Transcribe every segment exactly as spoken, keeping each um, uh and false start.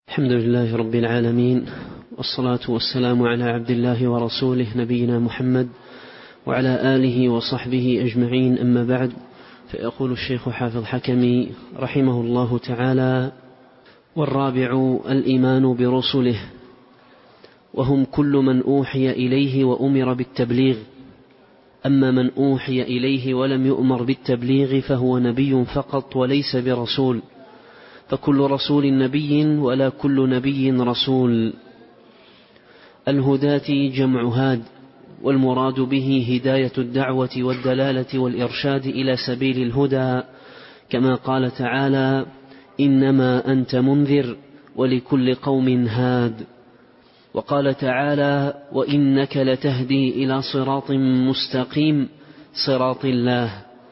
الحمد لله رب العالمين، والصلاة والسلام على عبد الله ورسوله نبينا محمد وعلى آله وصحبه أجمعين، أما بعد. فيقول الشيخ حافظ حكمي رحمه الله تعالى: والرابع الإيمان برسله، وهم كل من أوحي إليه وأمر بالتبليغ. أما من أوحي إليه ولم يؤمر بالتبليغ فهو نبي فقط وليس برسول، فكل رسول نبي ولا كل نبي رسول. الهداة جمع هاد، والمراد به هداية الدعوة والدلالة والإرشاد إلى سبيل الهدى، كما قال تعالى: إنما أنت منذر ولكل قوم هاد. وقال تعالى: وإنك لتهدي إلى صراط مستقيم صراط الله.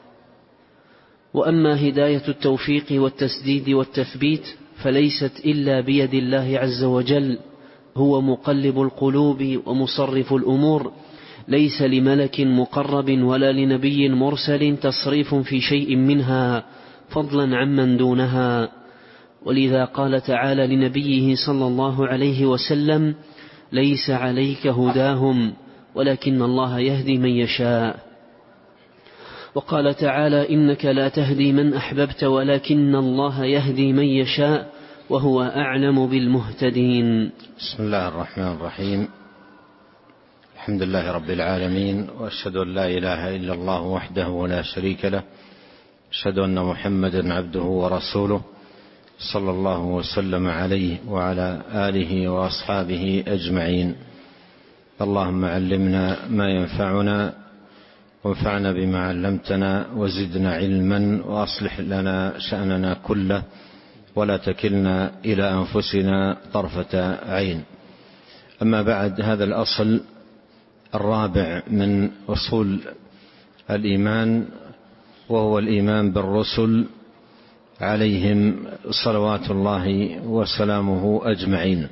وأما هداية التوفيق والتسديد والتثبيت فليست إلا بيد الله عز وجل، هو مقلب القلوب ومصرف الأمور، ليس لملك مقرب ولا لنبي مرسل تصريف في شيء منها فضلا عمن دونها. ولذا قال تعالى لنبيه صلى الله عليه وسلم: ليس عليك هداهم ولكن الله يهدي من يشاء. وقال تعالى: إنك لا تهدي من أحببت ولكن الله يهدي من يشاء وهو أعلم بالمهتدين. بسم الله الرحمن الرحيم. الحمد لله رب العالمين، وأشهد أن لا إله إلا الله وحده لا شريك له، أشهد أن محمدا عبده ورسوله، صلى الله وسلم عليه وعلى آله وأصحابه أجمعين. اللهم علمنا ما ينفعنا، وانفعنا بما علمتنا، وزدنا علما، وأصلح لنا شأننا كله، ولا تكلنا إلى أنفسنا طرفة عين. أما بعد، هذا الأصل الرابع من أصول الإيمان، وهو الإيمان بالرسل عليهم صلوات الله وسلامه أجمعين.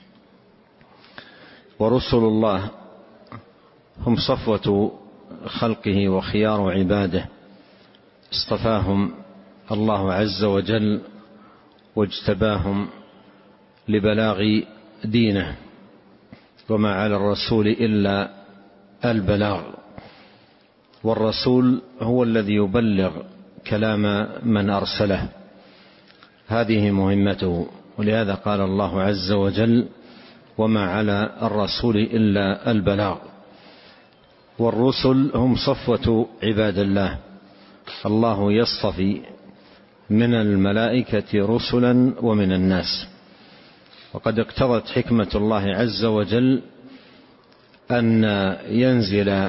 ورسل الله هم صفوة خلقه وخيار عباده، اصطفاهم الله عز وجل واجتباهم لبلاغ دينه، وما على الرسول إلا البلاغ. والرسول هو الذي يبلغ كلام من أرسله، هذه مهمته. ولهذا قال الله عز وجل: وما على الرسول إلا البلاغ. والرسل هم صفوة عباد الله، الله يصطفي من الملائكة رسلا ومن الناس. وقد اقتضت حكمة الله عز وجل أن ينزل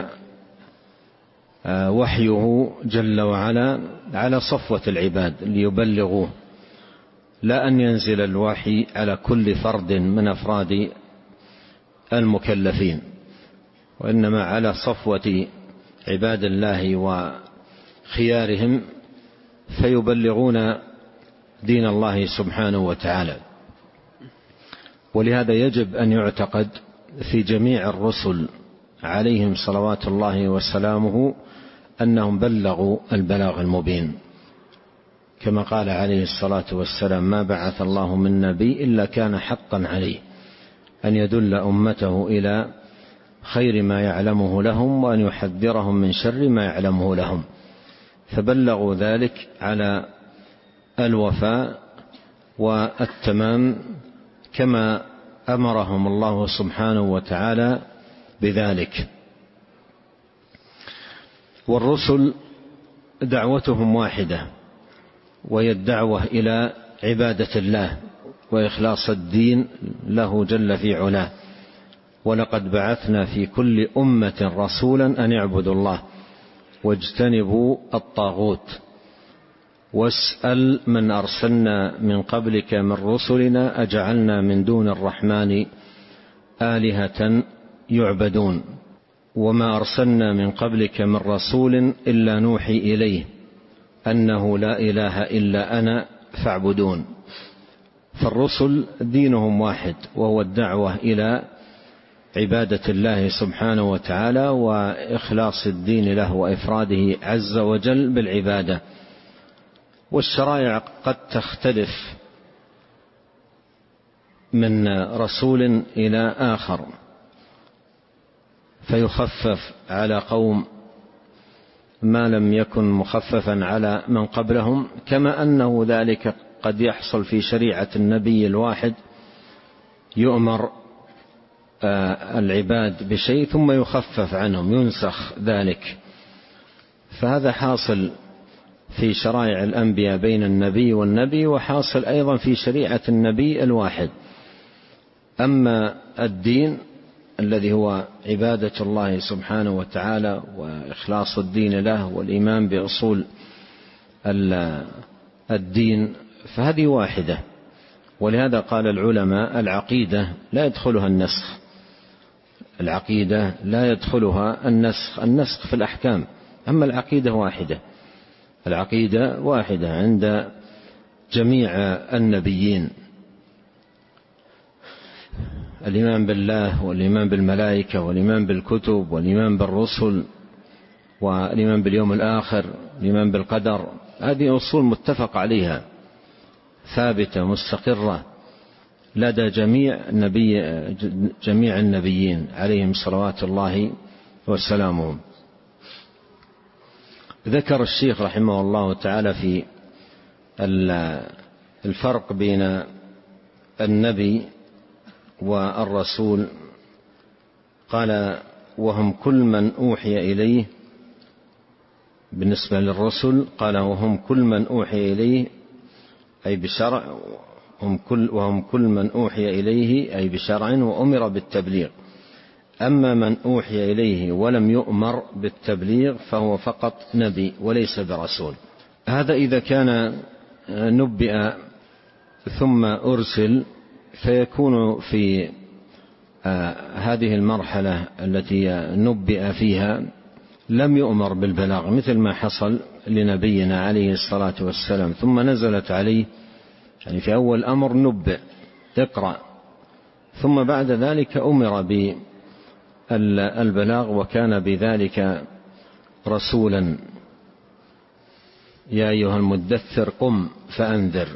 وحيه جل وعلا على صفوة العباد ليبلغوه، لا أن ينزل الوحي على كل فرد من أفراد المكلفين، وإنما على صفوة عباد الله وخيارهم، فيبلغون دين الله سبحانه وتعالى. ولهذا يجب أن يعتقد في جميع الرسل عليهم صلوات الله وسلامه أنهم بلغوا البلاغ المبين، كما قال عليه الصلاة والسلام: ما بعث الله من نبي إلا كان حقا عليه أن يدل أمته إلى خير ما يعلمه لهم، وأن يحذرهم من شر ما يعلمه لهم. فبلغوا ذلك على الوفاء والتمام، كما أمرهم الله سبحانه وتعالى بذلك. والرسل دعوتهم واحدة، وهي الدعوة إلى عبادة الله وإخلاص الدين له جل في علاه. ولقد بعثنا في كل أمة رسولا أن يعبدوا الله واجتنبوا الطاغوت واسأل من أرسلنا من قبلك من رسلنا أجعلنا من دون الرحمن آلهة يعبدون وما أرسلنا من قبلك من رسول إلا نوحي إليه أنه لا إله إلا أنا فاعبدون. فالرسل دينهم واحد، وهو الدعوة إلى عبادة الله سبحانه وتعالى وإخلاص الدين له وإفراده عز وجل بالعبادة. والشرائع قد تختلف من رسول إلى آخر فيخفف على قوم ما لم يكن مخففا على من قبلهم، كما أنه ذلك قد يحصل في شريعة النبي الواحد، يؤمر العباد بشيء ثم يخفف عنهم، ينسخ ذلك. فهذا حاصل في شرائع الأنبياء بين النبي والنبي، وحاصل أيضا في شريعة النبي الواحد. أما الدين الذي هو عبادة الله سبحانه وتعالى وإخلاص الدين له والإيمان بأصول الدين فهذه واحدة. ولهذا قال العلماء العقيدة لا يدخلها النسخ، العقيدة لا يدخلها النسخ، النسخ في الأحكام، أما العقيدة واحدة، العقيدة واحدة عند جميع النبيين. الإيمان بالله والإيمان بالملائكة والإيمان بالكتب والإيمان بالرسل والإيمان باليوم الآخر، الإيمان بالقدر، هذه أصول متفق عليها ثابتة مستقرة لدى جميع النبي جميع النبيين عليهم صلوات الله وسلامه. ذكر الشيخ رحمه الله تعالى في الفرق بين النبي والرسول، قال وهم كل من أوحي إليه، بالنسبة للرسل قال وهم كل من أوحي إليه أي بشرع، هم كل وهم كل من أوحي إليه أي بشرع وأمر بالتبليغ. أما من أوحي إليه ولم يؤمر بالتبليغ فهو فقط نبي وليس برسول. هذا إذا كان نبئ ثم أرسل، فيكون في هذه المرحلة التي نبئ فيها لم يؤمر بالبلاغ، مثل ما حصل لنبينا عليه الصلاة والسلام، ثم نزلت عليه يعني في أول أمر نبئ اقرأ، ثم بعد ذلك أمر بالبلاغ وكان بذلك رسولا. يا أيها المدثر قم فأنذر.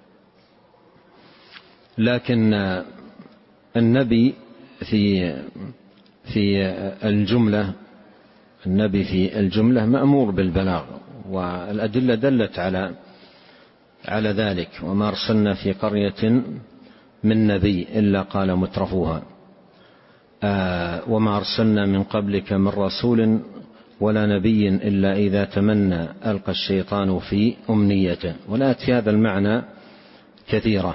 لكن النبي في في الجملة النبي في الجملة مأمور بالبلاغ، والأدلة دلت على على ذلك. وما أرسلنا في قرية من نبي إلا قال مترفوها آه وما أرسلنا من قبلك من رسول ولا نبي إلا إذا تمنى ألقى الشيطان في أمنيته، ونأتي في هذا المعنى كثيرا.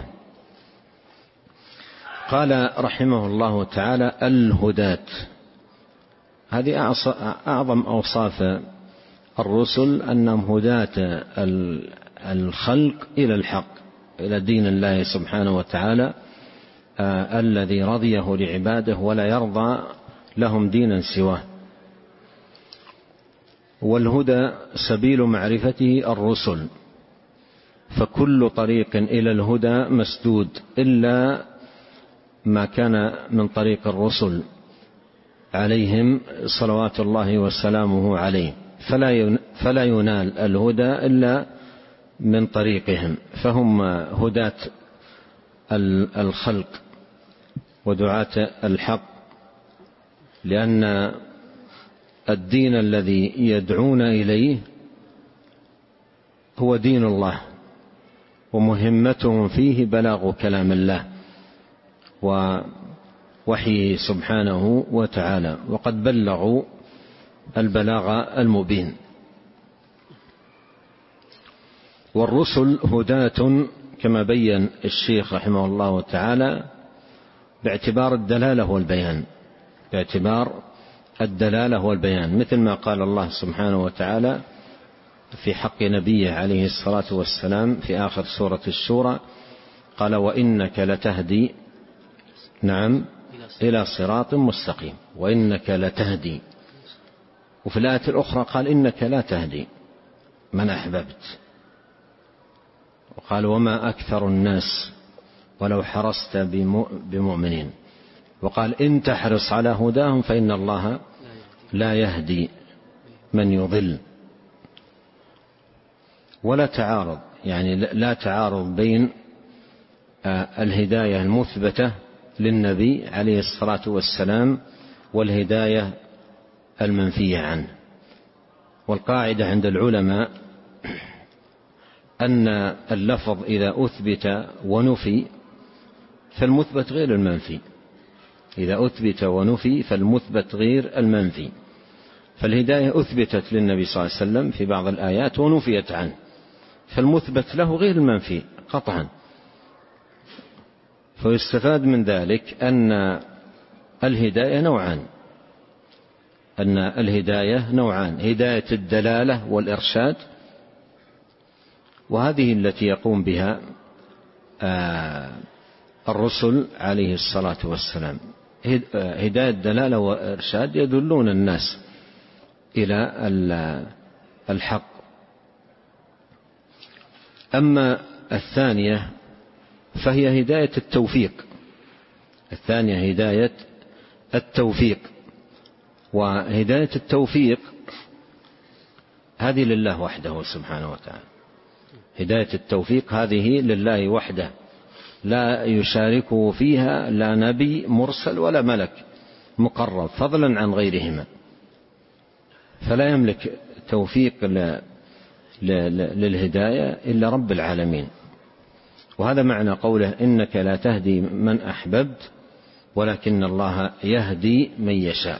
قال رحمه الله تعالى الهداة، هذه أعظم أوصاف الرسل، أنهم هداة الخلق إلى الحق، إلى دين الله سبحانه وتعالى آه الذي رضيه لعباده ولا يرضى لهم دينا سواه. والهدى سبيل معرفته الرسل، فكل طريق إلى الهدى مسدود إلا ما كان من طريق الرسل عليهم صلوات الله وسلامه عليه، فلا فلا ينال الهدى إلا من طريقهم، فهم هداة الخلق ودعاة الحق، لأن الدين الذي يدعون إليه هو دين الله، ومهمتهم فيه بلاغ كلام الله ووحيه سبحانه وتعالى، وقد بلغوا البلاغ المبين. والرسل هداة كما بين الشيخ رحمه الله تعالى باعتبار الدلالة والبيان، باعتبار الدلالة والبيان، مثل ما قال الله سبحانه وتعالى في حق نبيه عليه الصلاة والسلام في آخر سورة الشورى، قال وإنك لتهدي نعم إلى صراط مستقيم، وإنك لتهدي. وفي الآية الأخرى قال إنك لا تهدي من أحببت، وقال وما أكثر الناس ولو حرصت بمؤمنين، وقال إن تحرص على هداهم فإن الله لا يهدي من يضل. ولا تعارض، يعني لا تعارض بين الهداية المثبتة للنبي عليه الصلاة والسلام والهداية المنفية عنه. والقاعدة عند العلماء أن اللفظ إذا أثبت ونفي فالمثبت غير المنفي، إذا أثبت ونفي فالمثبت غير المنفي. فالهداية أثبتت للنبي صلى الله عليه وسلم في بعض الآيات ونفيت عنه، فالمثبت له غير المنفي قطعا. فيستفاد من ذلك أن الهداية نوعان، أن الهداية نوعان: هداية الدلالة والإرشاد، وهذه التي يقوم بها الرسل عليه الصلاة والسلام. هداية الدلالة والإرشاد يدلون الناس إلى الحق. أما الثانية فهي هداية التوفيق، الثانية هداية التوفيق. وهداية التوفيق هذه لله وحده سبحانه وتعالى، هداية التوفيق هذه لله وحده، لا يشاركه فيها لا نبي مرسل ولا ملك مقرب فضلا عن غيرهما، فلا يملك توفيق للهداية إلا رب العالمين. وهذا معنى قوله: إنك لا تهدي من أحببت ولكن الله يهدي من يشاء.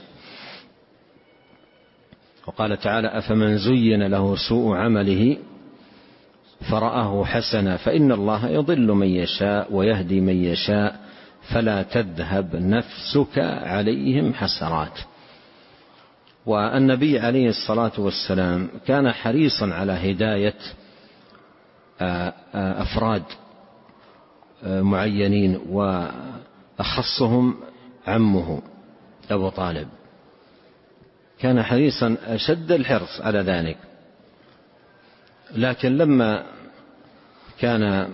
وقال تعالى: أفمن زين له سوء عمله فرآه حسنا فإن الله يضل من يشاء ويهدي من يشاء فلا تذهب نفسك عليهم حسرات. والنبي عليه الصلاة والسلام كان حريصا على هداية أفراد معينين، وأخصهم عمه أبو طالب، كان حريصا أشد الحرص على ذلك. لكن لما كان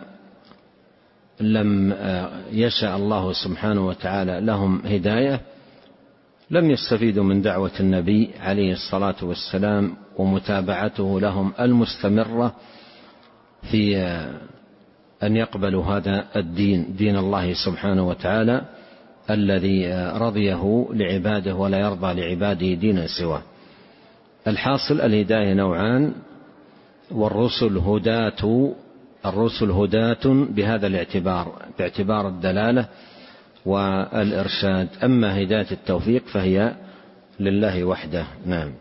لم يشاء الله سبحانه وتعالى لهم هداية لم يستفيدوا من دعوة النبي عليه الصلاة والسلام ومتابعته لهم المستمرة في أن يقبلوا هذا الدين، دين الله سبحانه وتعالى الذي رضيه لعباده ولا يرضى لعباده دينا سواه. الحاصل الهداية نوعان، والرسل هداة الرسل هداة بهذا الاعتبار، باعتبار الدلالة والإرشاد. أما هداية التوفيق فهي لله وحده. نعم.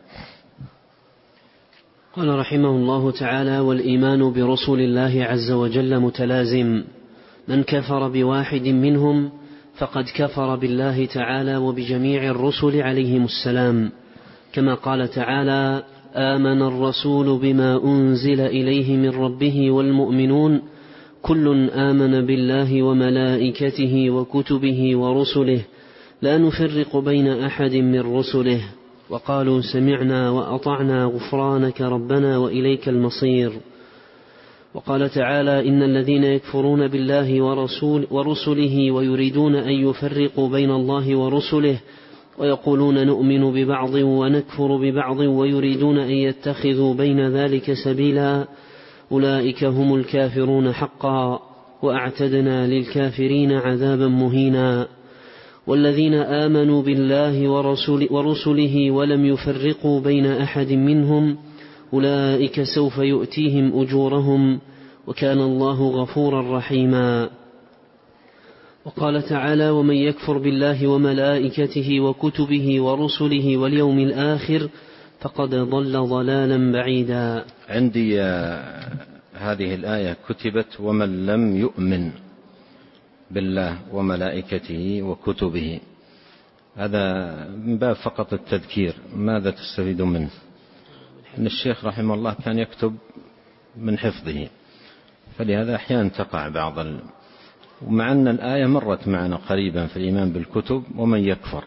قال رحمه الله تعالى: والإيمان برسل الله عز وجل متلازم، من كفر بواحد منهم فقد كفر بالله تعالى وبجميع الرسل عليهم السلام، كما قال تعالى: آمن الرسول بما أنزل إليه من ربه والمؤمنون كل آمن بالله وملائكته وكتبه ورسله لا نفرق بين أحد من رسله وقالوا سمعنا وأطعنا غفرانك ربنا وإليك المصير. وقال تعالى: إن الذين يكفرون بالله ورسول ورسله ويريدون أن يفرقوا بين الله ورسله ويقولون نؤمن ببعض ونكفر ببعض ويريدون أن يتخذوا بين ذلك سبيلا أولئك هم الكافرون حقا وأعتدنا للكافرين عذابا مهينا. والذين آمنوا بالله ورسل ورسله ولم يفرقوا بين أحد منهم أولئك سوف يؤتيهم أجورهم وكان الله غفورا رحيما. وقال تعالى: ومن يكفر بالله وملائكته وكتبه ورسله واليوم الآخر فقد ضل ضلالا بعيدا. عندي هذه الآية كتبت ومن لم يؤمن بالله وملائكته وكتبه، هذا من باب فقط التذكير. ماذا تستفيد منه؟ أن الشيخ رحمه الله كان يكتب من حفظه، فلهذا أحيانا تقع بعض ال... ومع أن الآية مرت معنا قريبا في الإيمان بالكتب ومن يكفر،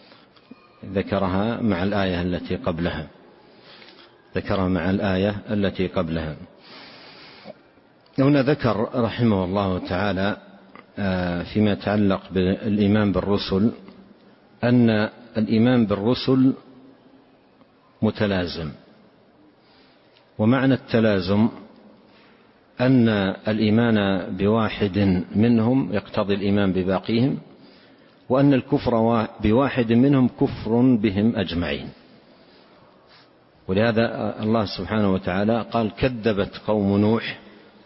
ذكرها مع الآية التي قبلها ذكرها مع الآية التي قبلها. هنا ذكر رحمه الله تعالى فيما يتعلق بالإيمان بالرسل أن الإيمان بالرسل متلازم. ومعنى التلازم أن الإيمان بواحد منهم يقتضي الإيمان بباقيهم، وأن الكفر بواحد منهم كفر بهم أجمعين. ولهذا الله سبحانه وتعالى قال كذبت قوم نوح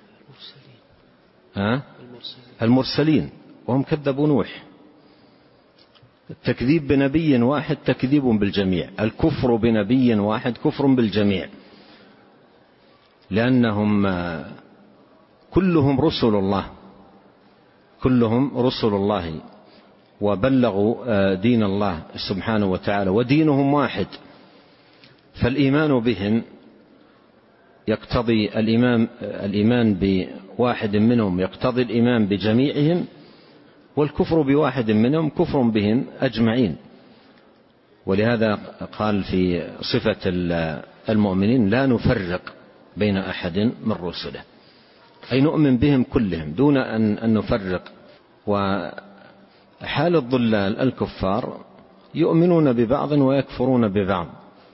المرسلين وهم كذبوا نوح. التكذيب بنبي واحد تكذيب بالجميع، الكفر بنبي واحد كفر بالجميع، لأنهم كلهم رسل الله، كلهم رسل الله وبلغوا دين الله سبحانه وتعالى، ودينهم واحد، فالإيمان بهم يقتضي الإيمان, الإيمان بواحد منهم يقتضي الإيمان بجميعهم، والكفر بواحد منهم كفر بهم أجمعين. ولهذا قال في صفة المؤمنين لا نفرق بين أحد من رسله، أي نؤمن بهم كلهم دون أن نفرق. وحال الضلال الكفار يؤمنون ببعض ويكفرون ببعض،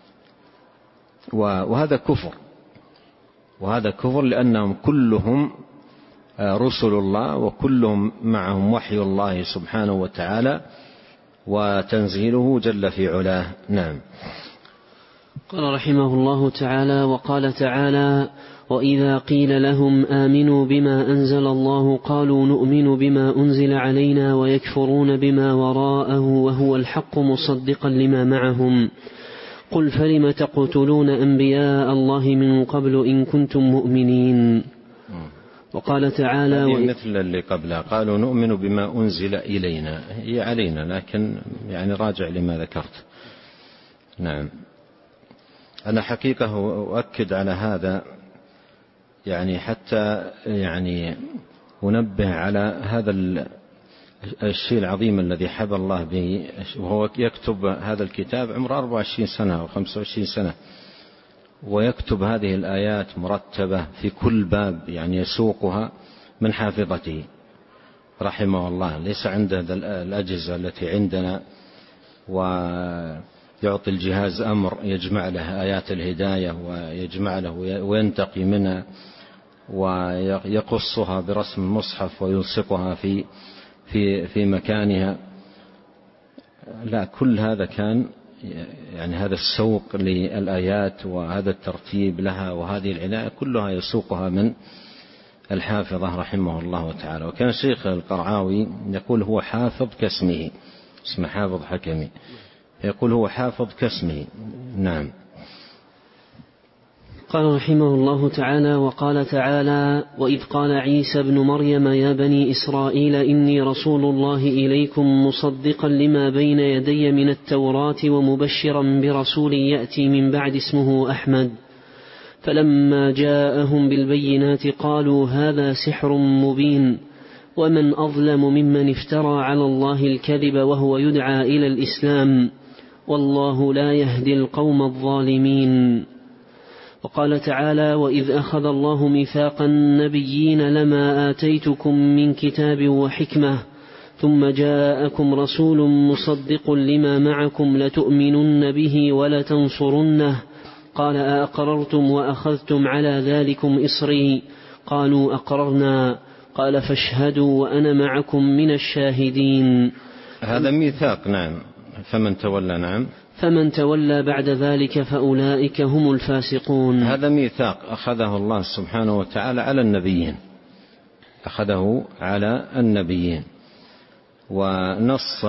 وهذا كفر، وهذا كفر لأنهم كلهم رسل الله، وكلهم معهم وحي الله سبحانه وتعالى وتنزيله جل في علاه. نعم. قال رحمه الله تعالى: وقال تعالى: وإذا قيل لهم آمنوا بما أنزل الله قالوا نؤمن بما أنزل علينا ويكفرون بما وراءه وهو الحق مصدقا لما معهم قل فلم تقتلون أنبياء الله من قبل إن كنتم مؤمنين. وقال تعالى: مثل اللي قبلها قالوا نؤمن بما أنزل إلينا، هي علينا، لكن يعني راجع لما ذكرت. نعم. أنا حقيقة أؤكد على هذا يعني حتى يعني أنبه على هذا الشيء العظيم الذي حب الله به، وهو يكتب هذا الكتاب عمره أربعة وعشرين سنة أو خمسة وعشرين سنة، ويكتب هذه الآيات مرتبة في كل باب، يعني يسوقها من حافظته رحمه الله. ليس عنده الأجهزة التي عندنا، ويعطي الجهاز أمر يجمع له آيات الهداية ويجمع له وينتقي منها ويقصها برسم المصحف ويلصقها في في في مكانها. لا، كل هذا كان يعني هذا السوق للآيات وهذا الترتيب لها وهذه العناية كلها يسوقها من الحافظة رحمه الله تعالى. وكان الشيخ القرعاوي يقول هو حافظ كاسمه، اسمه حافظ حكمي، يقول هو حافظ كاسمه. نعم. قال رحمه الله تعالى: وقال تعالى: وإذ قال عيسى ابن مريم يا بني إسرائيل إني رسول الله إليكم مصدقا لما بين يدي من التوراة ومبشرا برسول يأتي من بعد اسمه أحمد. فلما جاءهم بالبينات قالوا هذا سحر مبين ومن أظلم ممن افترى على الله الكذب وهو يدعى إلى الإسلام والله لا يهدي القوم الظالمين. وقال تعالى: وإذ أخذ الله ميثاق النبيين لما آتيتكم من كتاب وحكمة ثم جاءكم رسول مصدق لما معكم لتؤمنن به ولتنصرنه قال أأقررتم وأخذتم على ذلكم إصري قالوا أقررنا قال فاشهدوا وأنا معكم من الشاهدين. هذا ميثاق. نعم. فمن تولى. نعم. فمن تولى بعد ذلك فأولئك هم الفاسقون. هذا ميثاق أخذه الله سبحانه وتعالى على النبيين، أخذه على النبيين، ونص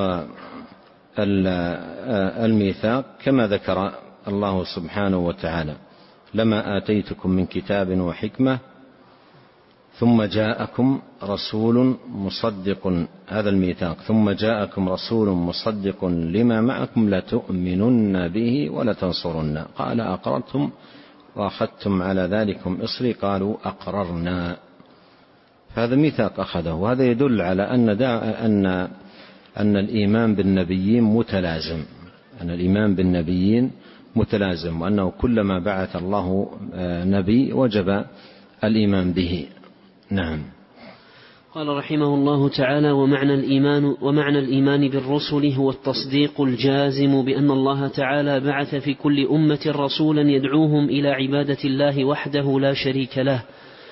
الميثاق كما ذكر الله سبحانه وتعالى: لما آتيتكم من كتاب وحكمة ثم جاءكم رسول مصدق، هذا الميثاق، ثم جاءكم رسول مصدق لما معكم لتؤمنن به ولتنصرن قال أقررتم وأخذتم على ذلكم إصري قالوا أقررنا. فهذا ميثاق أخذه، وهذا يدل على أن أن أن الإيمان بالنبيين متلازم، أن الإيمان بالنبيين متلازم، وأنه كلما بعث الله نبي وجب الإيمان به. نعم. قال رحمه الله تعالى: ومعنى الإيمان ومعنى الإيمان بالرسل هو التصديق الجازم بأن الله تعالى بعث في كل أمة رسولا يدعوهم إلى عبادة الله وحده لا شريك له،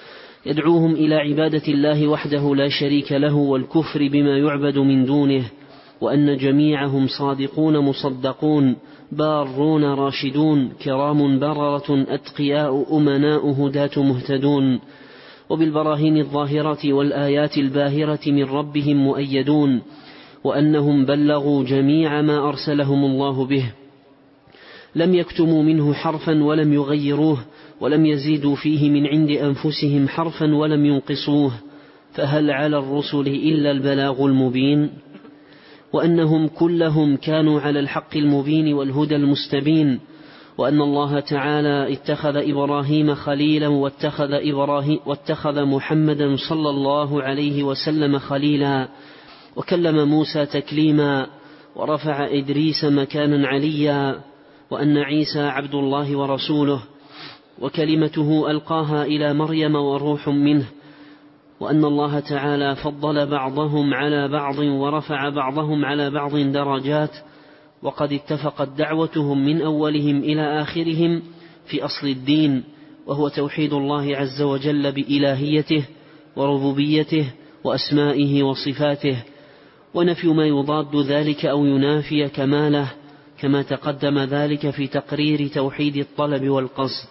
يدعوهم إلى عبادة الله وحده لا شريك له والكفر بما يعبد من دونه، وأن جميعهم صادقون مصدقون بارون راشدون كرام بررة أتقياء أمناء هداة مهتدون، وبالبراهين الظاهرة والآيات الباهرة من ربهم مؤيدون، وأنهم بلغوا جميع ما أرسلهم الله به، لم يكتموا منه حرفا ولم يغيروه، ولم يزيدوا فيه من عند أنفسهم حرفا ولم ينقصوه، فهل على الرسل إلا البلاغ المبين؟ وأنهم كلهم كانوا على الحق المبين والهدى المستبين، وأن الله تعالى اتخذ إبراهيم خليلا واتخذ, إبراهيم واتخذ محمدا صلى الله عليه وسلم خليلا، وكلم موسى تكليما، ورفع إدريس مكانا عليا، وأن عيسى عبد الله ورسوله وكلمته ألقاها إلى مريم وروح منه، وأن الله تعالى فضل بعضهم على بعض ورفع بعضهم على بعض درجات، وقد اتفقت دعوتهم من أولهم إلى آخرهم في أصل الدين، وهو توحيد الله عز وجل بإلهيته وربوبيته وأسمائه وصفاته، ونفي ما يضاد ذلك أو ينافي كماله، كما تقدم ذلك في تقرير توحيد الطلب والقصد.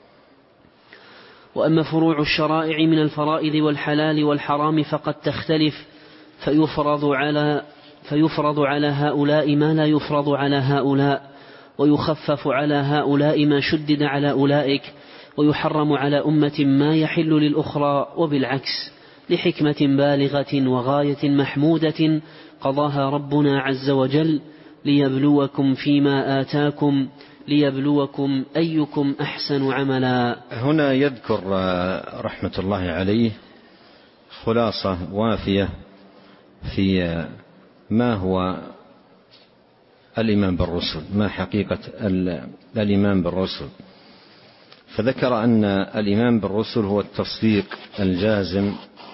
وأما فروع الشرائع من الفرائض والحلال والحرام فقد تختلف، فيفرض على, فيفرض على هؤلاء ما لا يفرض على هؤلاء، ويخفف على هؤلاء ما شدد على أولئك، ويحرم على أمة ما يحل للأخرى، وبالعكس، لحكمة بالغة وغاية محمودة قضاها ربنا عز وجل ليبلوكم فيما آتاكم ليبلوكم أيكم أحسن عملا. هنا يذكر رحمة الله عليه خلاصة وافية في ما هو الإيمان بالرسل، ما حقيقة الإيمان بالرسل. فذكر أن الإيمان بالرسل هو التصديق الجازم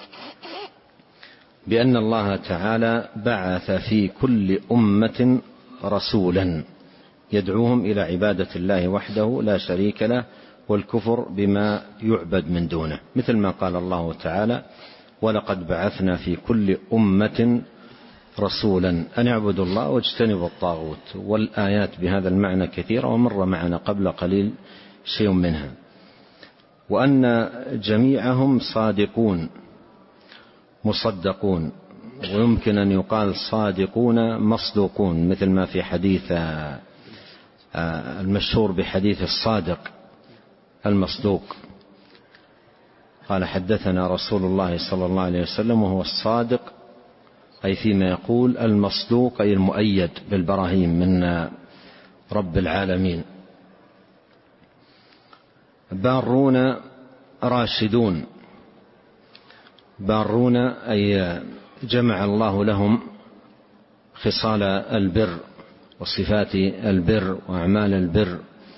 بأن الله تعالى بعث في كل أمة رسولا يدعوهم إلى عبادة الله وحده لا شريك له والكفر بما يعبد من دونه، مثل ما قال الله تعالى: ولقد بعثنا في كل أمة رسولا أن اعبدوا الله واجتنبوا الطاغوت. والآيات بهذا المعنى كثيرة، ومر معنا قبل قليل شيء منها. وأن جميعهم صادقون مصدقون، ويمكن أن يقال صادقون مصدوقون، مثل ما في حديث المشهور بحديث الصادق المصدوق، قال: حدثنا رسول الله صلى الله عليه وسلم وهو الصادق، أي فيما يقول، المصدوق أي المؤيد بالبراهين من رب العالمين. بارون راشدون، بارون أي جمع الله لهم خصال البر وصفات البر وأعمال البر،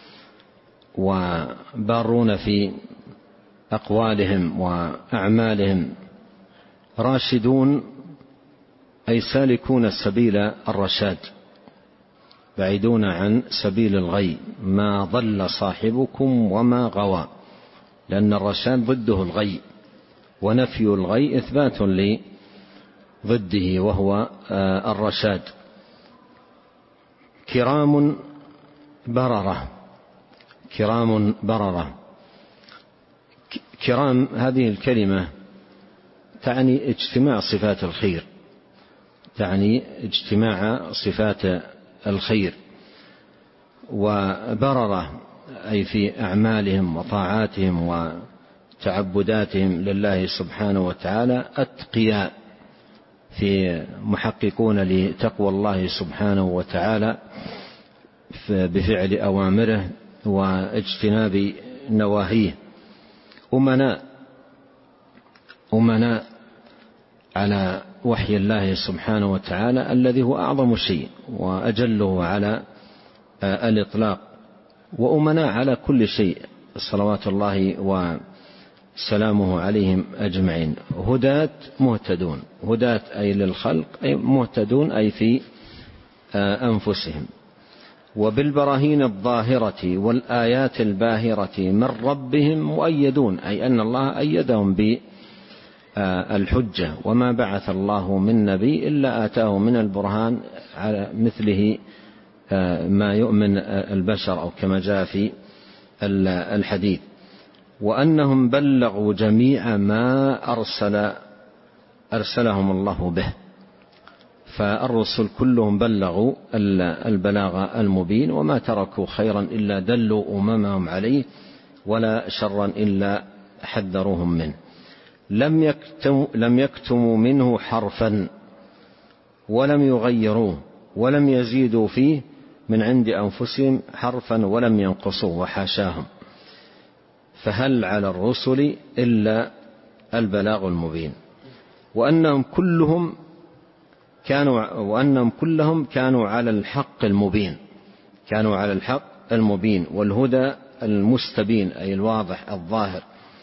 وبارون في أقوالهم وأعمالهم. راشدون أي سالكون سبيل الرشاد، بعيدون عن سبيل الغي، ما ضل صاحبكم وما غوى، لأن الرشاد ضده الغي، ونفي الغي إثبات لضده وهو الرشاد. كرام بررة، كرام بررة. كرام هذه الكلمة تعني اجتماع صفات الخير، تعني اجتماع صفات الخير. وبررة أي في أعمالهم وطاعاتهم وتعبداتهم لله سبحانه وتعالى، أتقياء في محققون لتقوى الله سبحانه وتعالى بفعل أوامره واجتناب نواهيه. أمناء، أمناء على وحي الله سبحانه وتعالى الذي هو أعظم شيء وأجله على الإطلاق، وأمناء على كل شيء صلوات الله وسلامه عليهم أجمعين. هداة مهتدون، هداة أي للخلق، أي مهتدون أي في أنفسهم. وبالبراهين الظاهرة والآيات الباهرة من ربهم مؤيدون، أي أن الله أيدهم بالحجة، وما بعث الله من نبي إلا آتاه من البرهان على مثله ما يؤمن البشر، أو كما جاء في الحديث، وأنهم بلغوا جميع ما أرسل أرسلهم الله به. فالرسل كلهم بلغوا البلاغ المبين، وما تركوا خيرا إلا دلوا أممهم عليه، ولا شرا إلا حذروهم منه. لم يكتموا, لم يكتموا منه حرفا ولم يغيروه ولم يزيدوا فيه من عند أنفسهم حرفا ولم ينقصوه، وحاشاهم. فهل على الرسل إلا البلاغ المبين، وأنهم كلهم كانوا وأنهم كلهم كانوا على الحق المبين كانوا على الحق المبين والهدى المستبين، أي الواضح الظاهر.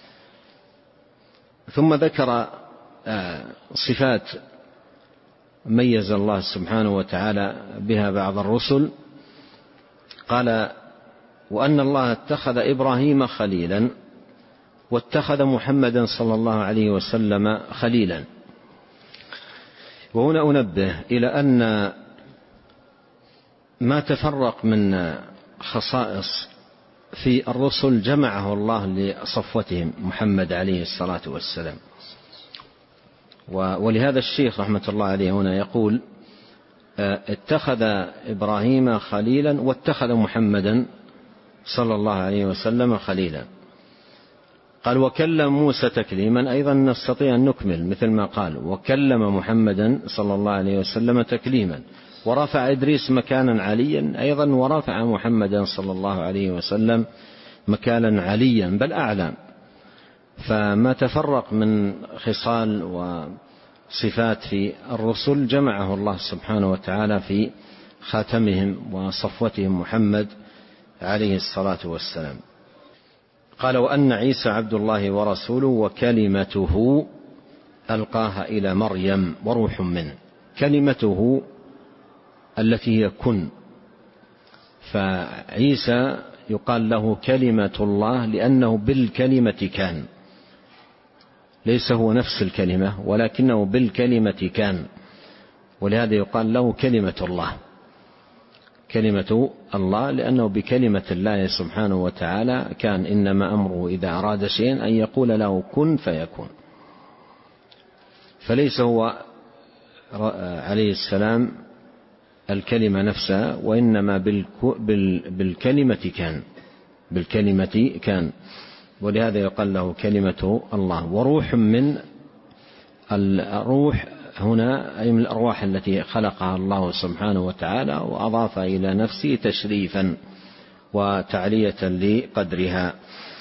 ثم ذكر صفات ميز الله سبحانه وتعالى بها بعض الرسل. قال: وأن الله اتخذ إبراهيم خليلا واتخذ محمدا صلى الله عليه وسلم خليلا. وهنا أنبه إلى أن ما تفرق من خصائص في الرسل جمعه الله لصفوتهم محمد عليه الصلاة والسلام. ولهذا الشيخ رحمة الله عليه هنا يقول: اتخذ إبراهيم خليلا واتخذ محمدا صلى الله عليه وسلم خليلا. قال: وكلم موسى تكليما، أيضا نستطيع أن نكمل مثل ما قال: وكلم محمدا صلى الله عليه وسلم تكليما. ورفع إدريس مكانا عليا، أيضا ورفع محمدا صلى الله عليه وسلم مكانا عليا بل أعلى. فما تفرق من خصال وصفات في الرسل جمعه الله سبحانه وتعالى في خاتمهم وصفوتهم محمد عليه الصلاة والسلام. قال: وأن عيسى عبد الله ورسوله وكلمته ألقاها إلى مريم وروح منه. كلمته التي هي كن، فعيسى يقال له كلمة الله لأنه بالكلمة كان، ليس هو نفس الكلمة ولكنه بالكلمة كان، ولهذا يقال له كلمة الله. كلمة الله لأنه بكلمة الله سبحانه وتعالى كان. إنما أمره إذا أراد شيئا أن يقول له كن فيكون. فليس هو عليه السلام الكلمة نفسها، وإنما بالكلمة كان بالكلمة كان ولهذا يقال له كلمة الله. وروح من الروح هنا أي من الأرواح التي خلقها الله سبحانه وتعالى وأضاف إلى نفسه تشريفا وتعلية لقدرها.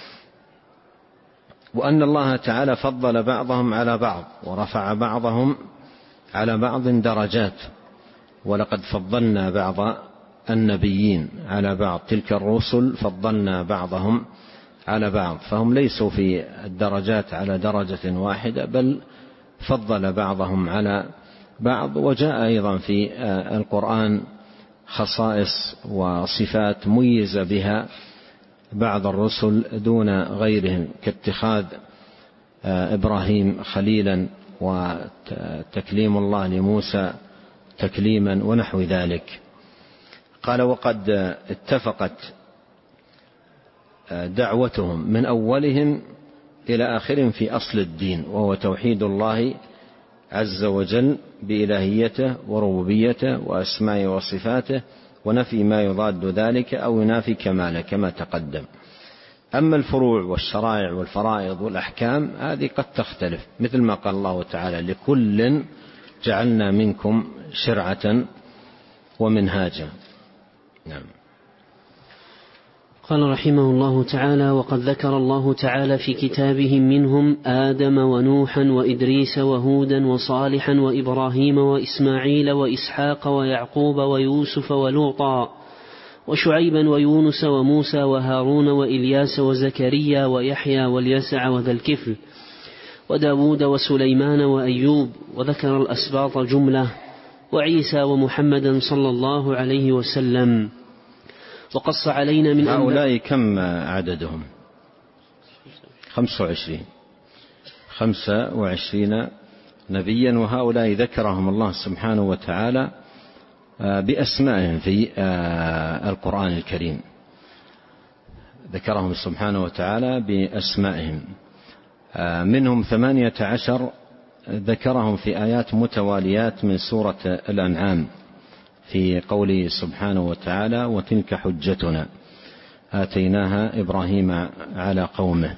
وأن الله تعالى فضل بعضهم على بعض ورفع بعضهم على بعض درجات. ولقد فضلنا بعض النبيين على بعض، تلك الرسل فضلنا بعضهم على بعض، فهم ليسوا في الدرجات على درجة واحدة، بل فضل بعضهم على بعض. وجاء أيضا في القرآن خصائص وصفات ميز بها بعض الرسل دون غيرهم، كاتخاذ إبراهيم خليلا وتكليم الله لموسى تكليما ونحو ذلك. قال: وقد اتفقت دعوتهم من أولهم إلى آخرهم في أصل الدين، وهو توحيد الله عز وجل بإلهيته وربوبيته وأسمائه وصفاته، ونفي ما يضاد ذلك أو ينافي كماله كما تقدم. أما الفروع والشرائع والفرائض والأحكام هذه قد تختلف، مثل ما قال الله تعالى: لكل جعلنا منكم شرعة ومنهاجا. نعم. قال رحمه الله تعالى: وقد ذكر الله تعالى في كتابه منهم آدم ونوحا وإدريس وهودا وصالحا وإبراهيم وإسماعيل وإسحاق ويعقوب ويوسف ولوطا وشعيبا ويونس وموسى وهارون وإلياس وزكريا ويحيى واليسع وذا الكفل وداود وسليمان وأيوب، وذكر الأسباط جملة، وعيسى ومحمدا صلى الله عليه وسلم. وقص علينا من هؤلاء كم عددهم؟ خمسة وعشرين خمسة وعشرين نبيا، وهؤلاء ذكرهم الله سبحانه وتعالى بأسمائهم في القرآن الكريم، ذكرهم سبحانه وتعالى بأسمائهم. منهم ثمانية عشر ذكرهم في آيات متواليات من سورة الأنعام في قوله سبحانه وتعالى: وتلك حجتنا آتيناها إبراهيم على قومه.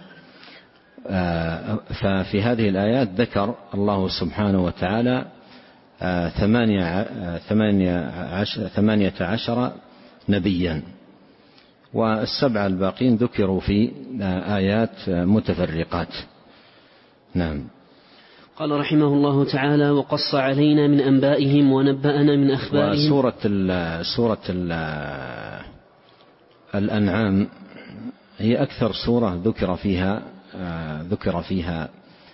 ففي هذه الآيات ذكر الله سبحانه وتعالى ثمانية عشر نبيا، والسبعة الباقين ذكروا في آيات متفرقات. نعم. قال رحمه الله تعالى: وقص علينا من أنبائهم ونبأنا من أخبارهم. وسورة ال سورة ال الأنعام هي أكثر سورة ذكر فيها ذكر فيها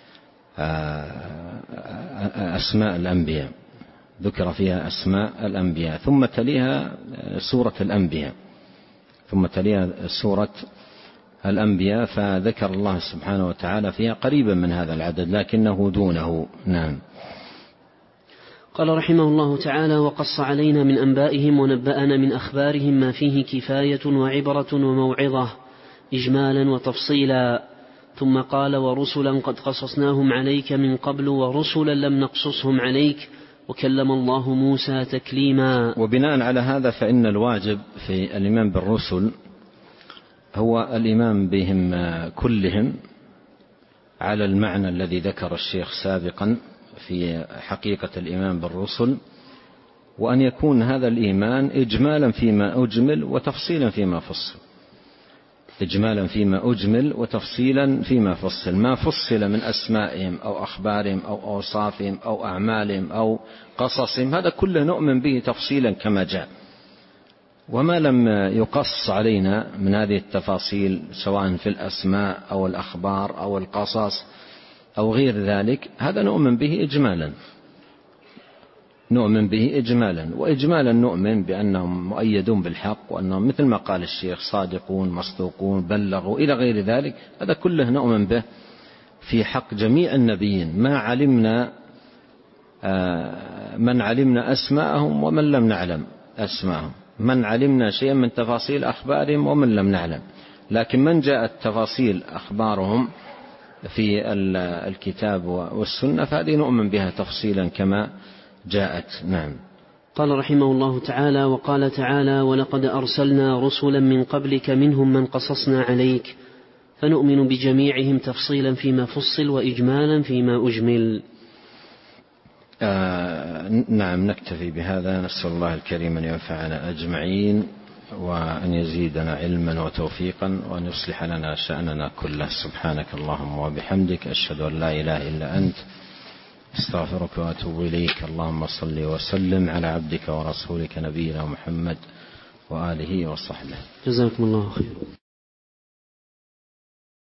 أسماء الأنبياء، ذكر فيها أسماء الأنبياء، ثم تليها سورة الأنبياء ثم تليها سورة الأنبياء فذكر الله سبحانه وتعالى فيها قريبا من هذا العدد لكنه دونه. نعم. قال رحمه الله تعالى: وقص علينا من أنبائهم ونبأنا من أخبارهم ما فيه كفاية وعبرة وموعظة إجمالا وتفصيلا. ثم قال: ورسلا قد قصصناهم عليك من قبل ورسلا لم نقصصهم عليك وكلم الله موسى تكليما. وبناء على هذا فإن الواجب في الإيمان بالرسل هو الإيمان بهم كلهم على المعنى الذي ذكر الشيخ سابقا في حقيقة الإيمان بالرسل، وأن يكون هذا الإيمان إجمالا فيما أجمل وتفصيلا فيما فصل، إجمالا فيما أجمل وتفصيلا فيما فصل. ما فصل من أسمائهم أو أخبارهم أو أوصافهم أو أعمالهم أو قصصهم هذا كله نؤمن به تفصيلا كما جاء، وما لم يقص علينا من هذه التفاصيل سواء في الأسماء أو الأخبار أو القصص أو غير ذلك هذا نؤمن به إجمالا، نؤمن به إجمالا. وإجمالا نؤمن بأنهم مؤيدون بالحق، وأنهم مثل ما قال الشيخ صادقون مصدوقون بلغوا إلى غير ذلك، هذا كله نؤمن به في حق جميع النبيين، ما علمنا من علمنا أسماءهم ومن لم نعلم أسماءهم، من علمنا شيئا من تفاصيل أخبارهم ومن لم نعلم، لكن من جاءت تفاصيل أخبارهم في الكتاب والسنة فهذه نؤمن بها تفصيلا كما جاءت. نعم. قال رحمه الله تعالى: وقال تعالى: ولقد أرسلنا رسلا من قبلك منهم من قصصنا عليك، فنؤمن بجميعهم تفصيلا فيما فصل وإجمالا فيما أجمل. آه نعم. نكتفي بهذا، نسأل الله الكريم أن ينفعنا أجمعين وأن يزيدنا علما وتوفيقا وأن يصلح لنا شأننا كله. سبحانك اللهم وبحمدك، أشهد أن لا إله إلا أنت، استغفرك وأتوب إليك. اللهم صل وسلم على عبدك ورسولك نبينا محمد وآله وصحبه. جزاكم الله خيرا.